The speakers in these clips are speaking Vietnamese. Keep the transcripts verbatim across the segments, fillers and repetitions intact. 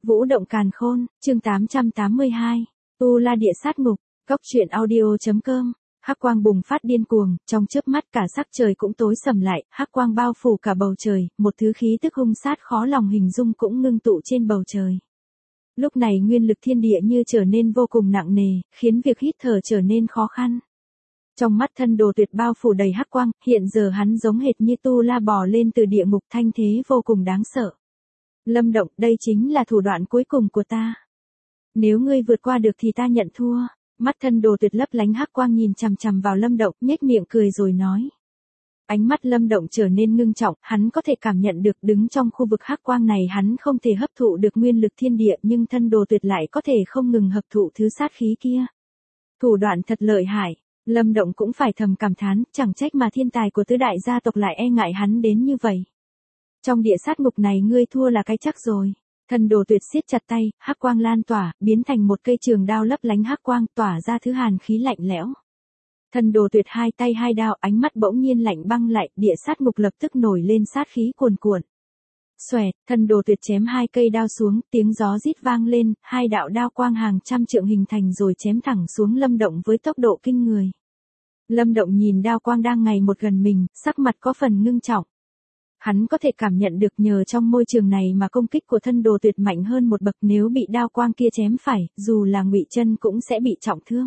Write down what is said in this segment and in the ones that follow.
Vũ động càn khôn, chương tám trăm tám mươi hai. Tu La địa sát ngục, Cốc truyện audio chấm com. Hắc quang bùng phát điên cuồng, trong chớp mắt cả sắc trời cũng tối sầm lại, hắc quang bao phủ cả bầu trời, một thứ khí tức hung sát khó lòng hình dung cũng ngưng tụ trên bầu trời. Lúc này nguyên lực thiên địa như trở nên vô cùng nặng nề, khiến việc hít thở trở nên khó khăn. Trong mắt Thân Đồ Tuyệt bao phủ đầy hắc quang, hiện giờ hắn giống hệt như Tu La bò lên từ địa ngục, thanh thế vô cùng đáng sợ. Lâm Động, đây chính là thủ đoạn cuối cùng của ta. Nếu ngươi vượt qua được thì ta nhận thua. Mắt Thân Đồ Tuyệt lấp lánh hắc quang nhìn chằm chằm vào Lâm Động, nhếch miệng cười rồi nói. Ánh mắt Lâm Động trở nên ngưng trọng, hắn có thể cảm nhận được đứng trong khu vực hắc quang này hắn không thể hấp thụ được nguyên lực thiên địa, nhưng Thân Đồ Tuyệt lại có thể không ngừng hấp thụ thứ sát khí kia. Thủ đoạn thật lợi hại. Lâm Động cũng phải thầm cảm thán, chẳng trách mà thiên tài của tứ đại gia tộc lại e ngại hắn đến như vậy. Trong địa sát ngục này ngươi thua là cái chắc rồi. Thân Đồ Tuyệt siết chặt tay, hắc quang lan tỏa, biến thành một cây trường đao lấp lánh hắc quang, tỏa ra thứ hàn khí lạnh lẽo. Thân Đồ Tuyệt hai tay hai đao, ánh mắt bỗng nhiên lạnh băng lại, địa sát ngục lập tức nổi lên sát khí cuồn cuộn. Xoẹt, Thân Đồ Tuyệt chém hai cây đao xuống, tiếng gió rít vang lên, hai đạo đao quang hàng trăm trượng hình thành rồi chém thẳng xuống Lâm Động với tốc độ kinh người. Lâm Động nhìn đao quang đang ngày một gần mình, sắc mặt có phần ngưng trọng. Hắn có thể cảm nhận được nhờ trong môi trường này mà công kích của Thân Đồ Tuyệt mạnh hơn một bậc, nếu bị đao quang kia chém phải, dù là Ngụy Chân cũng sẽ bị trọng thương.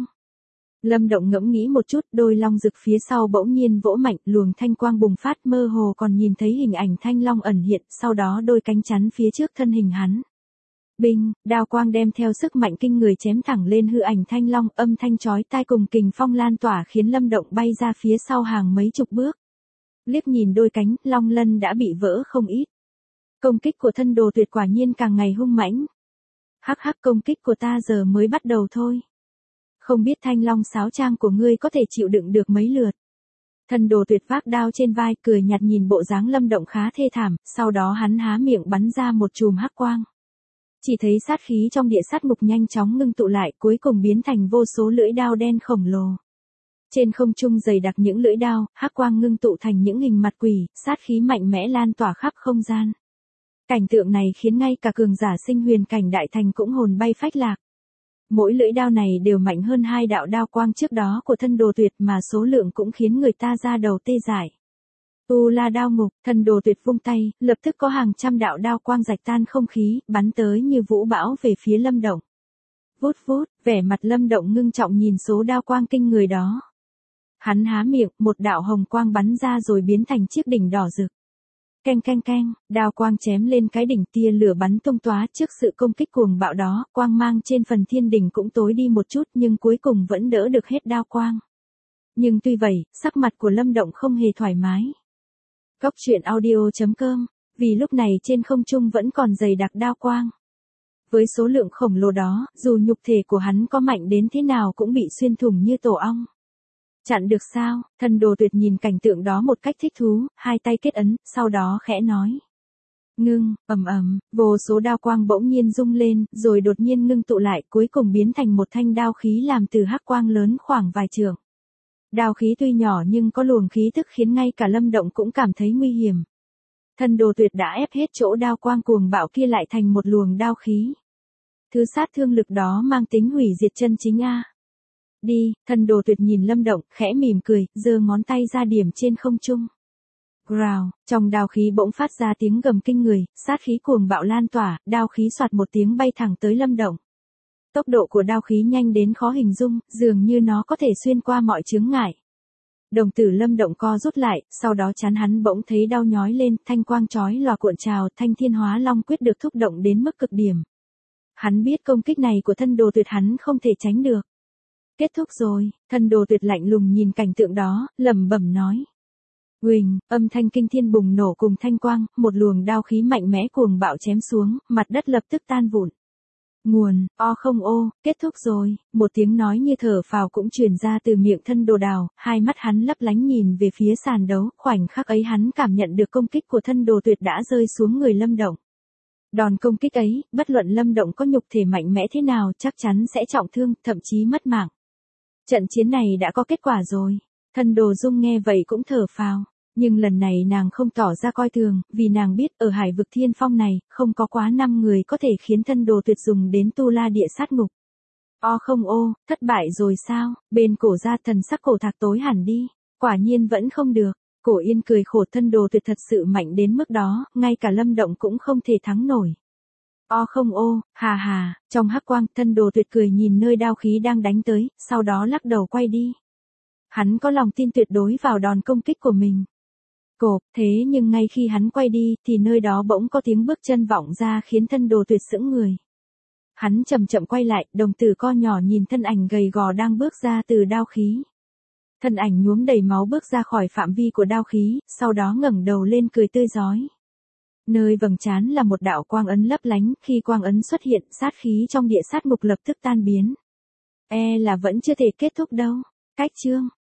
Lâm Động ngẫm nghĩ một chút, đôi long rực phía sau bỗng nhiên vỗ mạnh, luồng thanh quang bùng phát, mơ hồ còn nhìn thấy hình ảnh thanh long ẩn hiện, sau đó đôi cánh chắn phía trước thân hình hắn. Binh, đao quang đem theo sức mạnh kinh người chém thẳng lên hư ảnh thanh long, âm thanh chói tai cùng kình phong lan tỏa khiến Lâm Động bay ra phía sau hàng mấy chục bước. Liếc nhìn đôi cánh, long lân đã bị vỡ không ít. Công kích của Thân Đồ Tuyệt quả nhiên càng ngày hung mãnh. Hắc hắc, công kích của ta giờ mới bắt đầu thôi. Không biết thanh long sáo trang của ngươi có thể chịu đựng được mấy lượt. Thân Đồ Tuyệt vác đao trên vai, cười nhạt nhìn bộ dáng Lâm Động khá thê thảm, sau đó hắn há miệng bắn ra một chùm hắc quang. Chỉ thấy sát khí trong địa sát ngục nhanh chóng ngưng tụ lại, cuối cùng biến thành vô số lưỡi đao đen khổng lồ. Trên không trung dày đặc những lưỡi đao, hắc quang ngưng tụ thành những hình mặt quỷ, sát khí mạnh mẽ lan tỏa khắp không gian. Cảnh tượng này khiến ngay cả cường giả sinh huyền cảnh đại thành cũng hồn bay phách lạc. Mỗi lưỡi đao này đều mạnh hơn hai đạo đao quang trước đó của Thân Đồ Tuyệt, mà số lượng cũng khiến người ta ra đầu tê dại. Tu La đao ngục, Thân Đồ Tuyệt vung tay, lập tức có hàng trăm đạo đao quang rạch tan không khí, bắn tới như vũ bão về phía Lâm Động. Vút vút, vẻ mặt Lâm Động ngưng trọng nhìn số đao quang kinh người đó. Hắn há miệng, một đạo hồng quang bắn ra rồi biến thành chiếc đỉnh đỏ rực. Keng keng keng, đao quang chém lên cái đỉnh, tia lửa bắn tung tóa. Trước sự công kích cuồng bạo đó, quang mang trên phần thiên đỉnh cũng tối đi một chút, nhưng cuối cùng vẫn đỡ được hết đao quang. Nhưng tuy vậy, sắc mặt của Lâm Động không hề thoải mái. Cốc truyện audio chấm com, vì lúc này trên không trung vẫn còn dày đặc đao quang. Với số lượng khổng lồ đó, dù nhục thể của hắn có mạnh đến thế nào cũng bị xuyên thủng như tổ ong. Chặn được sao? Thân Đồ Tuyệt nhìn cảnh tượng đó một cách thích thú, hai tay kết ấn, sau đó khẽ nói. Ngưng, ầm ầm, vô số đao quang bỗng nhiên rung lên, rồi đột nhiên ngưng tụ lại, cuối cùng biến thành một thanh đao khí làm từ hắc quang lớn khoảng vài trượng. Đao khí tuy nhỏ nhưng có luồng khí tức khiến ngay cả Lâm Động cũng cảm thấy nguy hiểm. Thân Đồ Tuyệt đã ép hết chỗ đao quang cuồng bạo kia lại thành một luồng đao khí. Thứ sát thương lực đó mang tính hủy diệt chân chính a. Đi, Thân Đồ Tuyệt nhìn Lâm Động, khẽ mỉm cười, giơ ngón tay ra điểm trên không trung. Growl, trong đao khí bỗng phát ra tiếng gầm kinh người, sát khí cuồng bạo lan tỏa, đao khí xoạt một tiếng bay thẳng tới Lâm Động. Tốc độ của đao khí nhanh đến khó hình dung, dường như nó có thể xuyên qua mọi chướng ngại. Đồng tử Lâm Động co rút lại, sau đó chán hắn bỗng thấy đau nhói lên, thanh quang chói lòa cuộn trào, thanh thiên hóa long quyết được thúc động đến mức cực điểm. Hắn biết công kích này của Thân Đồ Tuyệt hắn không thể tránh được. Kết thúc rồi, Thân Đồ Tuyệt lạnh lùng nhìn cảnh tượng đó, lẩm bẩm nói. Huỳnh, âm thanh kinh thiên bùng nổ cùng thanh quang, một luồng đao khí mạnh mẽ cuồng bạo chém xuống, mặt đất lập tức tan vụn. Nguồn, o không ô, kết thúc rồi, một tiếng nói như thở phào cũng truyền ra từ miệng Thân Đồ Đào, hai mắt hắn lấp lánh nhìn về phía sàn đấu, khoảnh khắc ấy hắn cảm nhận được công kích của Thân Đồ Tuyệt đã rơi xuống người Lâm Động. Đòn công kích ấy, bất luận Lâm Động có nhục thể mạnh mẽ thế nào chắc chắn sẽ trọng thương, thậm chí mất mạng. Trận chiến này đã có kết quả rồi. Thân Đồ Dung nghe vậy cũng thở phào. Nhưng lần này nàng không tỏ ra coi thường, vì nàng biết ở hải vực thiên phong này, không có quá năm người có thể khiến thân đồ tuyệt dùng đến tu la địa sát ngục. O không ô, thất bại rồi sao, bên cổ ra thần sắc cổ thạc tối hẳn đi, quả nhiên vẫn không được. Cổ Yên cười khổ, thân đồ tuyệt thật sự mạnh đến mức đó, ngay cả Lâm Động cũng không thể thắng nổi. O không ô, hà hà, trong hắc quang, thân đồ tuyệt cười nhìn nơi đao khí đang đánh tới, sau đó lắc đầu quay đi. Hắn có lòng tin tuyệt đối vào đòn công kích của mình. Cộp, thế nhưng ngay khi hắn quay đi, thì nơi đó bỗng có tiếng bước chân vọng ra khiến thân đồ tuyệt sững người. Hắn chậm chậm quay lại, đồng tử co nhỏ nhìn thân ảnh gầy gò đang bước ra từ đao khí. Thân ảnh nhuốm đầy máu bước ra khỏi phạm vi của đao khí, sau đó ngẩng đầu lên cười tươi rói. Nơi vầng trán là một đạo quang ấn lấp lánh, khi quang ấn xuất hiện, sát khí trong địa sát ngục lập tức tan biến. E là vẫn chưa thể kết thúc đâu. Cách chương